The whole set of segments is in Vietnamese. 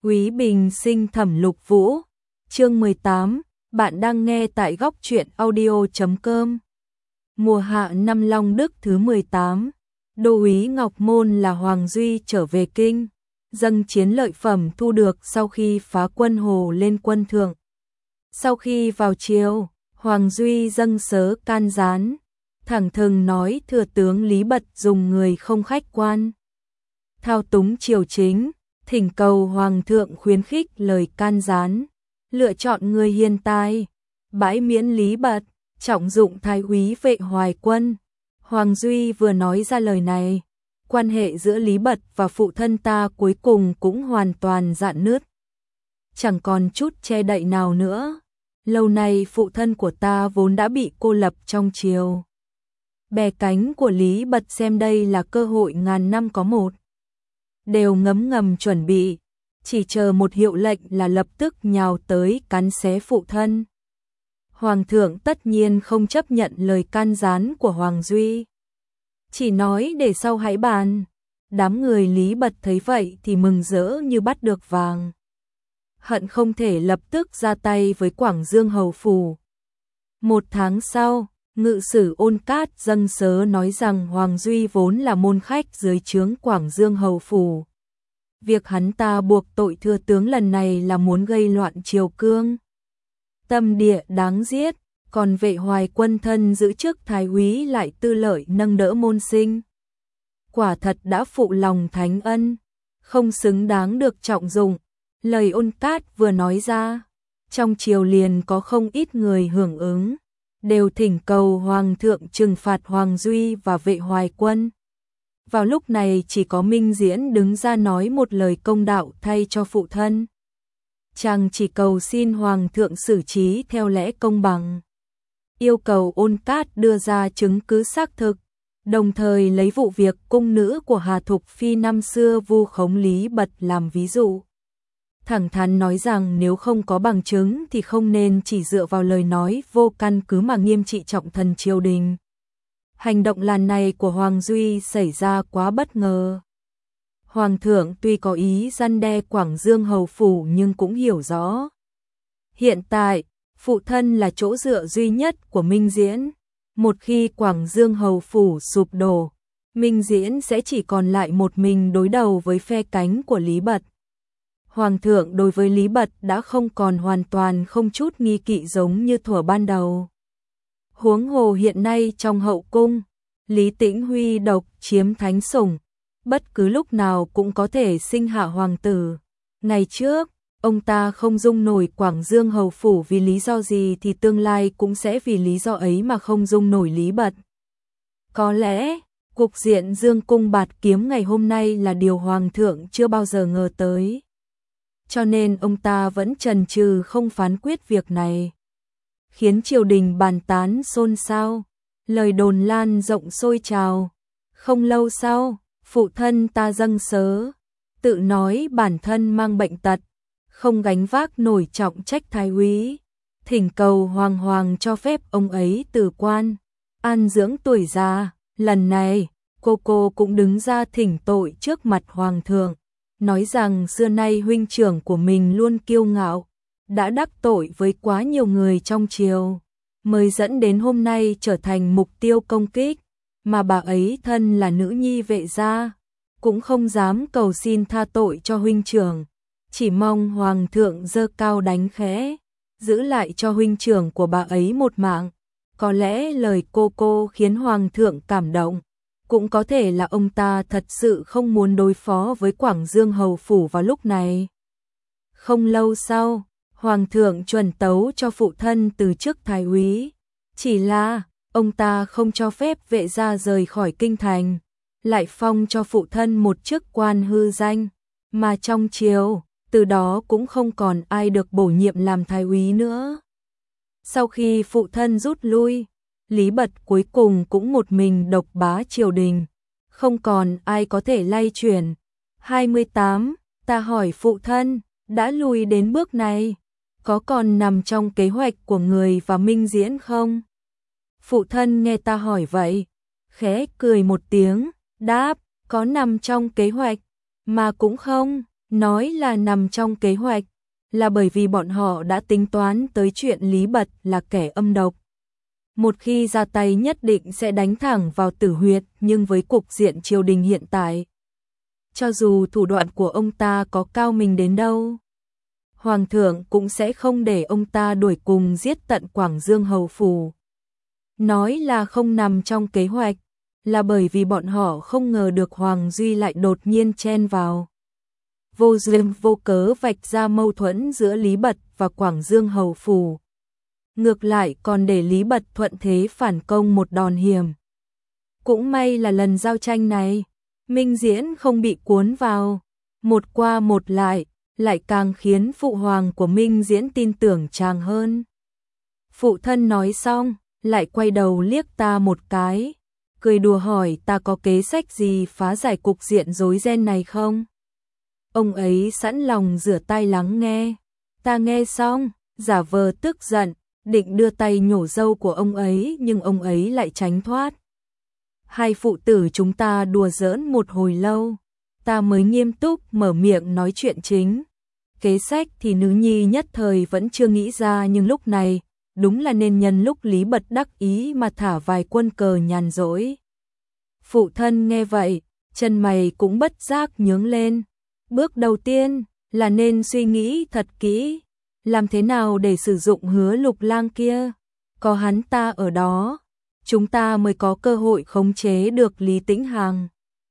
Quý Bình sinh Thẩm Lục Vũ, chương 18, bạn đang nghe tại góc truyện audio.com. Mùa hạ năm Long Đức thứ 18, đô úy Ngọc Môn là Hoàng Duy trở về kinh, dâng chiến lợi phẩm thu được sau khi phá quân Hồ lên quân thượng. Sau khi vào triều, Hoàng Duy dâng sớ can gián, thẳng thừng nói thừa tướng Lý Bật dùng người không khách quan, thao túng triều chính, thỉnh cầu Hoàng thượng khuyến khích lời can gián, lựa chọn người hiền tài, bãi miễn Lý Bật, trọng dụng thái úy Vệ Hoài Quân. Hoàng Duy vừa nói ra lời này, quan hệ giữa Lý Bật và phụ thân ta cuối cùng cũng hoàn toàn rạn nứt. Chẳng còn chút che đậy nào nữa. Lâu nay phụ thân của ta vốn đã bị cô lập trong triều. Bè cánh của Lý Bật xem đây là cơ hội ngàn năm có một. Đều ngấm ngầm chuẩn bị, chỉ chờ một hiệu lệnh là lập tức nhào tới cắn xé phụ thân. Hoàng thượng tất nhiên không chấp nhận lời can gián của Hoàng Duy. Chỉ nói để sau hãy bàn. Đám người Lý Bật thấy vậy thì mừng rỡ như bắt được vàng. Hận không thể lập tức ra tay với Quảng Dương Hầu Phủ. Một tháng sau, ngự sử Ôn Cát dâng sớ nói rằng Hoàng Duy vốn là môn khách dưới trướng Quảng Dương Hầu Phủ. Việc hắn ta buộc tội thừa tướng lần này là muốn gây loạn triều cương. Tâm địa đáng giết, còn Vệ Hoài Quân thân giữ chức thái úy lại tư lợi nâng đỡ môn sinh. Quả thật đã phụ lòng thánh ân, không xứng đáng được trọng dụng. Lời Ôn Cát vừa nói ra, trong triều liền có không ít người hưởng ứng, đều thỉnh cầu Hoàng thượng trừng phạt Hoàng Duy và Vệ Hoài Quân. Vào lúc này chỉ có Minh Diễn đứng ra nói một lời công đạo thay cho phụ thân. Chàng chỉ cầu xin Hoàng thượng xử trí theo lẽ công bằng, yêu cầu Ôn Cát đưa ra chứng cứ xác thực, đồng thời lấy vụ việc cung nữ của Hà Thục Phi năm xưa vu khống Lý Bật làm ví dụ. Thẳng thắn nói rằng nếu không có bằng chứng thì không nên chỉ dựa vào lời nói vô căn cứ mà nghiêm trị trọng thần triều đình. Hành động lần này của Hoàng Duy xảy ra quá bất ngờ. Hoàng thượng tuy có ý răn đe Quảng Dương Hầu Phủ nhưng cũng hiểu rõ. Hiện tại, phụ thân là chỗ dựa duy nhất của Minh Diễn. Một khi Quảng Dương Hầu Phủ sụp đổ, Minh Diễn sẽ chỉ còn lại một mình đối đầu với phe cánh của Lý Bật. Hoàng thượng đối với Lý Bật đã không còn hoàn toàn không chút nghi kỵ giống như thuở ban đầu. Huống hồ hiện nay trong hậu cung, Lý Tĩnh Huy độc chiếm thánh sủng, bất cứ lúc nào cũng có thể sinh hạ hoàng tử. Ngày trước, ông ta không dung nổi Quảng Dương Hầu Phủ vì lý do gì thì tương lai cũng sẽ vì lý do ấy mà không dung nổi Lý Bật. Có lẽ, cục diện Dương cung bạt kiếm ngày hôm nay là điều Hoàng thượng chưa bao giờ ngờ tới. Cho nên ông ta vẫn chần chừ không phán quyết việc này, khiến triều đình bàn tán xôn xao, lời đồn lan rộng sôi trào. Không lâu sau, phụ thân ta dâng sớ, tự nói bản thân mang bệnh tật, không gánh vác nổi trọng trách thái úy, thỉnh cầu hoàng cho phép ông ấy từ quan, an dưỡng tuổi già. Lần này, cô cũng đứng ra thỉnh tội trước mặt Hoàng thượng, nói rằng xưa nay huynh trưởng của mình luôn kiêu ngạo, đã đắc tội với quá nhiều người trong triều, mới dẫn đến hôm nay trở thành mục tiêu công kích, mà bà ấy thân là nữ nhi Vệ gia, cũng không dám cầu xin tha tội cho huynh trưởng, chỉ mong Hoàng thượng giơ cao đánh khẽ, giữ lại cho huynh trưởng của bà ấy một mạng. Có lẽ lời cô khiến Hoàng thượng cảm động, cũng có thể là ông ta thật sự không muốn đối phó với Quảng Dương Hầu Phủ vào lúc này. Không lâu sau, Hoàng thượng chuẩn tấu cho phụ thân từ chức thái úy, chỉ là ông ta không cho phép Vệ gia rời khỏi kinh thành, lại phong cho phụ thân một chức quan hư danh, mà trong triều, từ đó cũng không còn ai được bổ nhiệm làm thái úy nữa. Sau khi phụ thân rút lui, Lý Bật cuối cùng cũng một mình độc bá triều đình, không còn ai có thể lay chuyển. 28. Ta hỏi phụ thân, đã lui đến bước này, có còn nằm trong kế hoạch của người và Minh Diễn không? Phụ thân nghe ta hỏi vậy, khẽ cười một tiếng, đáp, có nằm trong kế hoạch, mà cũng không Nói là nằm trong kế hoạch, là bởi vì bọn họ đã tính toán tới chuyện Lý Bật là kẻ âm độc. Một khi ra tay nhất định sẽ đánh thẳng vào tử huyệt, nhưng với cục diện triều đình hiện tại, cho dù thủ đoạn của ông ta có cao minh đến đâu, Hoàng thượng cũng sẽ không để ông ta đuổi cùng giết tận Quảng Dương hầu phủ. Nói là không nằm trong kế hoạch, là bởi vì bọn họ không ngờ được Hoàng Duy lại đột nhiên chen vào. Vô duyên vô cớ vạch ra mâu thuẫn giữa Lý Bật và Quảng Dương hầu phủ. Ngược lại còn để Lý Bật thuận thế phản công một đòn hiểm. Cũng may là lần giao tranh này, Minh Diễn không bị cuốn vào, một qua một lại càng khiến phụ hoàng của Minh Diễn tin tưởng chàng hơn. Phụ thân nói xong, lại quay đầu liếc ta một cái, cười đùa hỏi ta có kế sách gì phá giải cục diện rối ren này không? Ông ấy sẵn lòng rửa tay lắng nghe. Ta nghe xong, giả vờ tức giận, định đưa tay nhổ râu của ông ấy nhưng ông ấy lại tránh thoát. Hai phụ tử chúng ta đùa giỡn một hồi lâu, ta mới nghiêm túc mở miệng nói chuyện chính. Kế sách thì nữ nhi nhất thời vẫn chưa nghĩ ra, nhưng lúc này đúng là nên nhân lúc Lý Bật đắc ý mà thả vài quân cờ nhàn rỗi. Phụ thân nghe vậy, chân mày cũng bất giác nhướng lên. Bước đầu tiên là nên suy nghĩ thật kỹ, làm thế nào để sử dụng Hứa Lục Lang kia. Có hắn ta ở đó, chúng ta mới có cơ hội khống chế được Lý Tĩnh Hằng.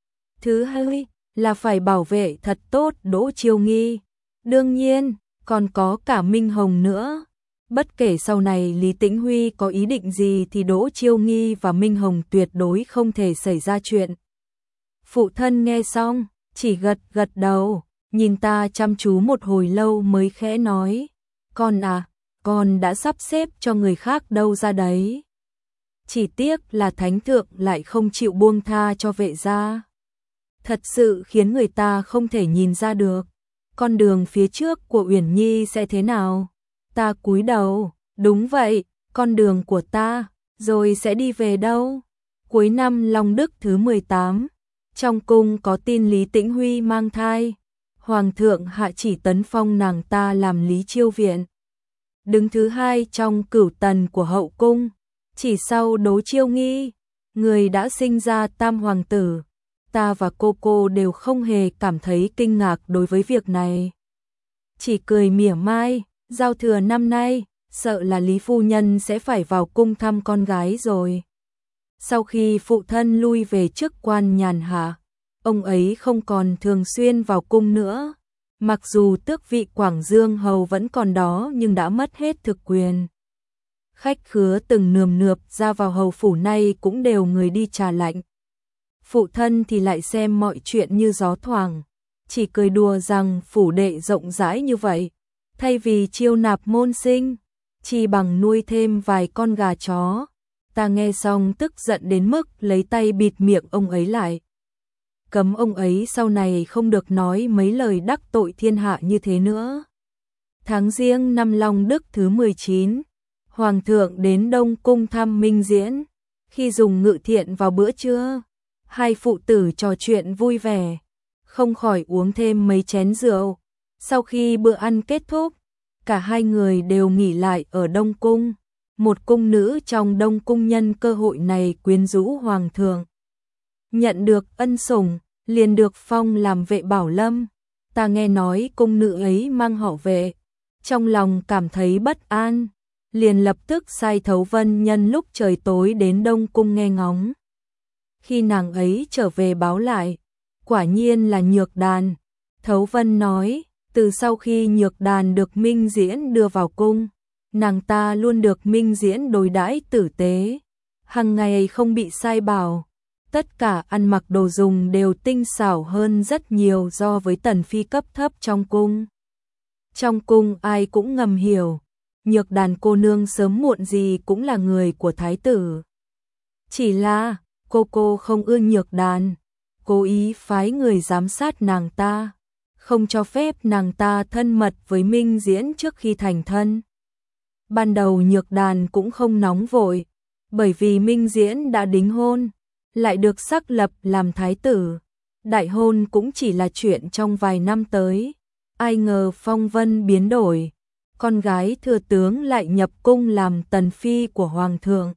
Thứ hai là phải bảo vệ thật tốt Đỗ Chiêu Nghi. Đương nhiên, còn có cả Minh Hồng nữa. Bất kể sau này Lý Tĩnh Huy có ý định gì thì Đỗ Chiêu Nghi và Minh Hồng tuyệt đối không thể xảy ra chuyện. Phụ thân nghe xong, chỉ gật gật đầu, nhìn ta chăm chú một hồi lâu mới khẽ nói. Con à, con đã sắp xếp cho người khác đâu ra đấy. Chỉ tiếc là Thánh Thượng lại không chịu buông tha cho vệ gia. Thật sự khiến người ta không thể nhìn ra được. Con đường phía trước của Uyển Nhi sẽ thế nào? Ta cúi đầu, đúng vậy, con đường của ta, rồi sẽ đi về đâu? Cuối năm Long Đức thứ 18, trong cung có tin Lý Tĩnh Huy mang thai. Hoàng thượng hạ chỉ tấn phong nàng ta làm Lý Chiêu Viện. Đứng thứ hai trong cửu tần của hậu cung, chỉ sau Đỗ Chiêu Nghi, người đã sinh ra tam hoàng tử. Ta và cô đều không hề cảm thấy kinh ngạc đối với việc này. Chỉ cười mỉa mai, giao thừa năm nay, sợ là Lý phu nhân sẽ phải vào cung thăm con gái rồi. Sau khi phụ thân lui về chức quan nhàn hạ, ông ấy không còn thường xuyên vào cung nữa. Mặc dù tước vị Quảng Dương hầu vẫn còn đó nhưng đã mất hết thực quyền. Khách khứa từng nườm nượp ra vào hầu phủ nay cũng đều người đi trà lạnh. Phụ thân thì lại xem mọi chuyện như gió thoảng, chỉ cười đùa rằng phủ đệ rộng rãi như vậy, thay vì chiêu nạp môn sinh, chỉ bằng nuôi thêm vài con gà chó. Ta nghe xong tức giận đến mức lấy tay bịt miệng ông ấy lại. Cấm ông ấy sau này không được nói mấy lời đắc tội thiên hạ như thế nữa. Tháng Giêng năm Long Đức thứ 19, Hoàng thượng đến Đông Cung thăm Minh Diễn. Khi dùng ngự thiện vào bữa trưa, hai phụ tử trò chuyện vui vẻ, không khỏi uống thêm mấy chén rượu. Sau khi bữa ăn kết thúc, cả hai người đều nghỉ lại ở Đông Cung. Một cung nữ trong Đông Cung nhân cơ hội này quyến rũ Hoàng thượng. Nhận được ân sủng, liền được phong làm vệ bảo lâm. Ta nghe nói cung nữ ấy mang họ Vệ, trong lòng cảm thấy bất an, liền lập tức sai Thấu Vân nhân lúc trời tối đến Đông Cung nghe ngóng. Khi nàng ấy trở về báo lại, quả nhiên là Nhược Đàn. Thấu Vân nói, từ sau khi Nhược Đàn được Minh Diễn đưa vào cung, nàng ta luôn được Minh Diễn đối đãi tử tế, hàng ngày không bị sai bảo. Tất cả ăn mặc đồ dùng đều tinh xảo hơn rất nhiều so với tần phi cấp thấp trong cung. Trong cung ai cũng ngầm hiểu, Nhược Đàn cô nương sớm muộn gì cũng là người của thái tử. Chỉ là cô không ưa Nhược Đàn, cố ý phái người giám sát nàng ta, không cho phép nàng ta thân mật với Minh Diễn trước khi thành thân. Ban đầu Nhược Đàn cũng không nóng vội, bởi vì Minh Diễn đã đính hôn, lại được xác lập làm thái tử. Đại hôn cũng chỉ là chuyện trong vài năm tới. Ai ngờ phong vân biến đổi, con gái thừa tướng lại nhập cung làm tần phi của hoàng thượng.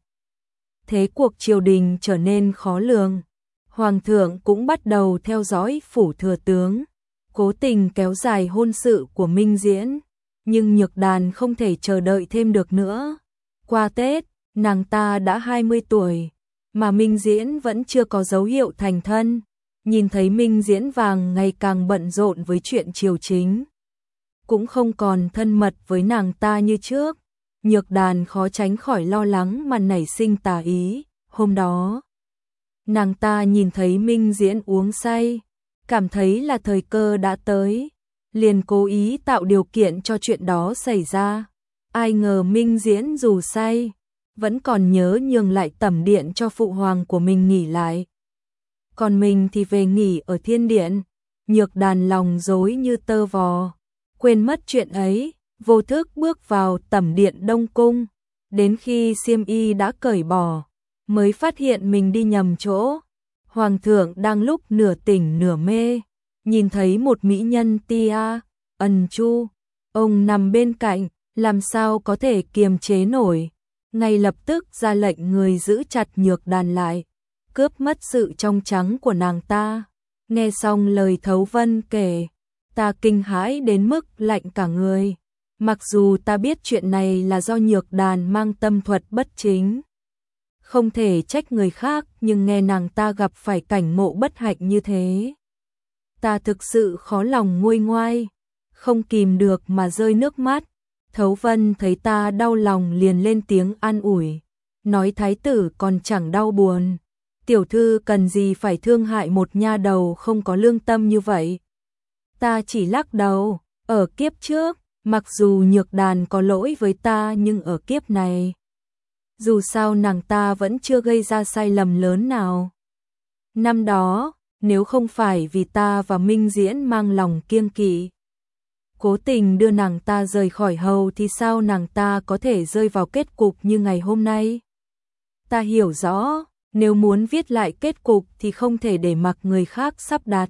Thế cuộc triều đình trở nên khó lường. Hoàng thượng cũng bắt đầu theo dõi phủ thừa tướng, cố tình kéo dài hôn sự của Minh Diễn. Nhưng Nhược Đàn không thể chờ đợi thêm được nữa. Qua Tết, nàng ta đã 20 tuổi, mà Minh Diễn vẫn chưa có dấu hiệu thành thân. Nhìn thấy Minh Diễn vàng ngày càng bận rộn với chuyện triều chính, cũng không còn thân mật với nàng ta như trước. Nhược Đàn khó tránh khỏi lo lắng mà nảy sinh tà ý. Hôm đó, nàng ta nhìn thấy Minh Diễn uống say, cảm thấy là thời cơ đã tới, liền cố ý tạo điều kiện cho chuyện đó xảy ra. Ai ngờ Minh Diễn dù say, vẫn còn nhớ nhường lại tẩm điện cho phụ hoàng của mình nghỉ lại. Còn mình thì về nghỉ ở thiên điện. Nhược Đàn lòng rối như tơ vò, quên mất chuyện ấy, vô thức bước vào tẩm điện Đông Cung. Đến khi xiêm y đã cởi bỏ, mới phát hiện mình đi nhầm chỗ. Hoàng thượng đang lúc nửa tỉnh nửa mê, nhìn thấy một mỹ nhân Tia, Ân Chu. Ông nằm bên cạnh, làm sao có thể kiềm chế nổi. Ngay lập tức ra lệnh người giữ chặt Nhược Đàn lại, cướp mất sự trong trắng của nàng ta. Nghe xong lời Thấu Vân kể, ta kinh hãi đến mức lạnh cả người. Mặc dù ta biết chuyện này là do Nhược Đàn mang tâm thuật bất chính, không thể trách người khác, nhưng nghe nàng ta gặp phải cảnh ngộ bất hạnh như thế, ta thực sự khó lòng nguôi ngoai, không kìm được mà rơi nước mắt. Thấu Vân thấy ta đau lòng liền lên tiếng an ủi, nói thái tử còn chẳng đau buồn. Tiểu thư cần gì phải thương hại một nha đầu không có lương tâm như vậy. Ta chỉ lắc đầu, ở kiếp trước, mặc dù Nhược Đàn có lỗi với ta nhưng ở kiếp này, dù sao nàng ta vẫn chưa gây ra sai lầm lớn nào. Năm đó, nếu không phải vì ta và Minh Diễn mang lòng kiêng kỵ, cố tình đưa nàng ta rời khỏi hầu thì sao nàng ta có thể rơi vào kết cục như ngày hôm nay. Ta hiểu rõ, nếu muốn viết lại kết cục thì không thể để mặc người khác sắp đặt.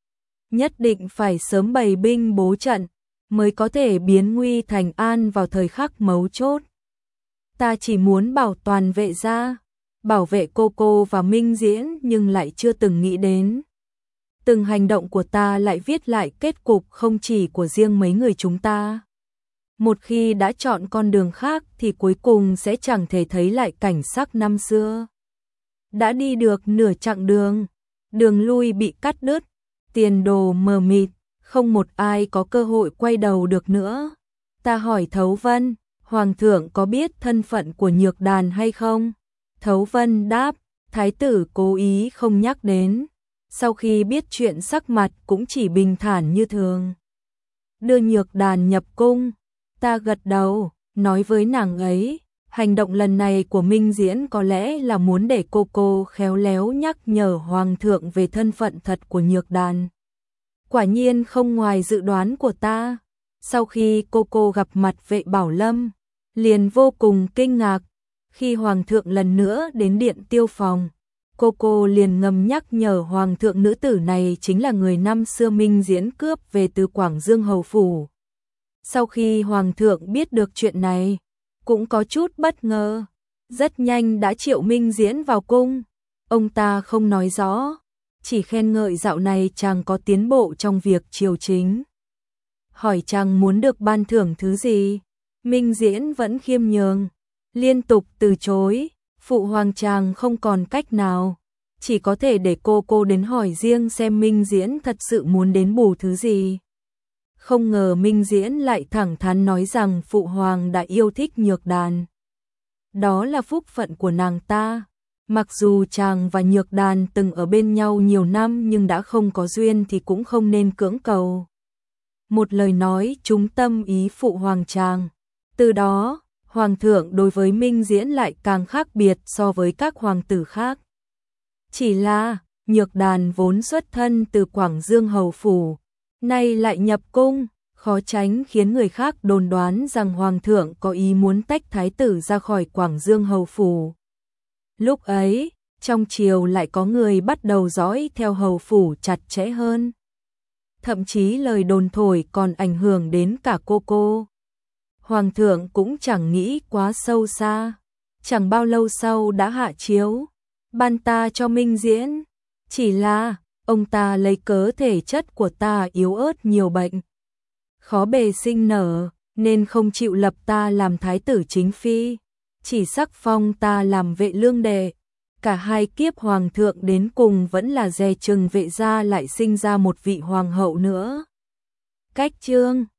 Nhất định phải sớm bày binh bố trận, mới có thể biến nguy thành an vào thời khắc mấu chốt. Ta chỉ muốn bảo toàn Vệ gia, bảo vệ cô và Minh Diễn nhưng lại chưa từng nghĩ đến. Từng hành động của ta lại viết lại kết cục không chỉ của riêng mấy người chúng ta. Một khi đã chọn con đường khác thì cuối cùng sẽ chẳng thể thấy lại cảnh sắc năm xưa. Đã đi được nửa chặng đường, đường lui bị cắt đứt, tiền đồ mờ mịt, không một ai có cơ hội quay đầu được nữa. Ta hỏi Thấu Vân, Hoàng thượng có biết thân phận của Nhược Đàn hay không? Thấu Vân đáp, thái tử cố ý không nhắc đến. Sau khi biết chuyện sắc mặt cũng chỉ bình thản như thường. Đưa Nhược Đàn nhập cung, ta gật đầu, nói với nàng ấy, hành động lần này của Minh Diễn có lẽ là muốn để cô khéo léo nhắc nhở Hoàng thượng về thân phận thật của Nhược Đàn. Quả nhiên không ngoài dự đoán của ta. Sau khi cô gặp mặt Vệ Bảo Lâm, liền vô cùng kinh ngạc. Khi Hoàng thượng lần nữa đến điện Tiêu Phòng, cô liền ngầm nhắc nhở Hoàng thượng nữ tử này chính là người năm xưa Minh Diễn cướp về từ Quảng Dương Hầu Phủ. Sau khi Hoàng thượng biết được chuyện này, cũng có chút bất ngờ, rất nhanh đã triệu Minh Diễn vào cung. Ông ta không nói rõ, chỉ khen ngợi dạo này chàng có tiến bộ trong việc triều chính. Hỏi chàng muốn được ban thưởng thứ gì, Minh Diễn vẫn khiêm nhường, liên tục từ chối. Phụ hoàng chàng không còn cách nào, chỉ có thể để cô đến hỏi riêng xem Minh Diễn thật sự muốn đến bù thứ gì. Không ngờ Minh Diễn lại thẳng thắn nói rằng phụ hoàng đã yêu thích Nhược Đàn. Đó là phúc phận của nàng ta. Mặc dù chàng và Nhược Đàn từng ở bên nhau nhiều năm nhưng đã không có duyên thì cũng không nên cưỡng cầu. Một lời nói trúng tâm ý phụ hoàng chàng. Từ đó, Hoàng thượng đối với Minh Diễn lại càng khác biệt so với các hoàng tử khác. Chỉ là, Nhược Đàn vốn xuất thân từ Quảng Dương Hầu Phủ, nay lại nhập cung, khó tránh khiến người khác đồn đoán rằng Hoàng thượng có ý muốn tách thái tử ra khỏi Quảng Dương Hầu Phủ. Lúc ấy, trong triều lại có người bắt đầu dõi theo Hầu Phủ chặt chẽ hơn. thậm chí lời đồn thổi còn ảnh hưởng đến cả cô. Hoàng thượng cũng chẳng nghĩ quá sâu xa, chẳng bao lâu sau đã hạ chiếu, ban ta cho minh diễn, chỉ là ông ta lấy cớ thể chất của ta yếu ớt nhiều bệnh, khó bề sinh nở, nên không chịu lập ta làm thái tử chính phi, chỉ sắc phong ta làm vệ lương đệ. Cả hai kiếp hoàng thượng đến cùng vẫn là dè chừng vệ gia lại sinh ra một vị hoàng hậu nữa. Cách chương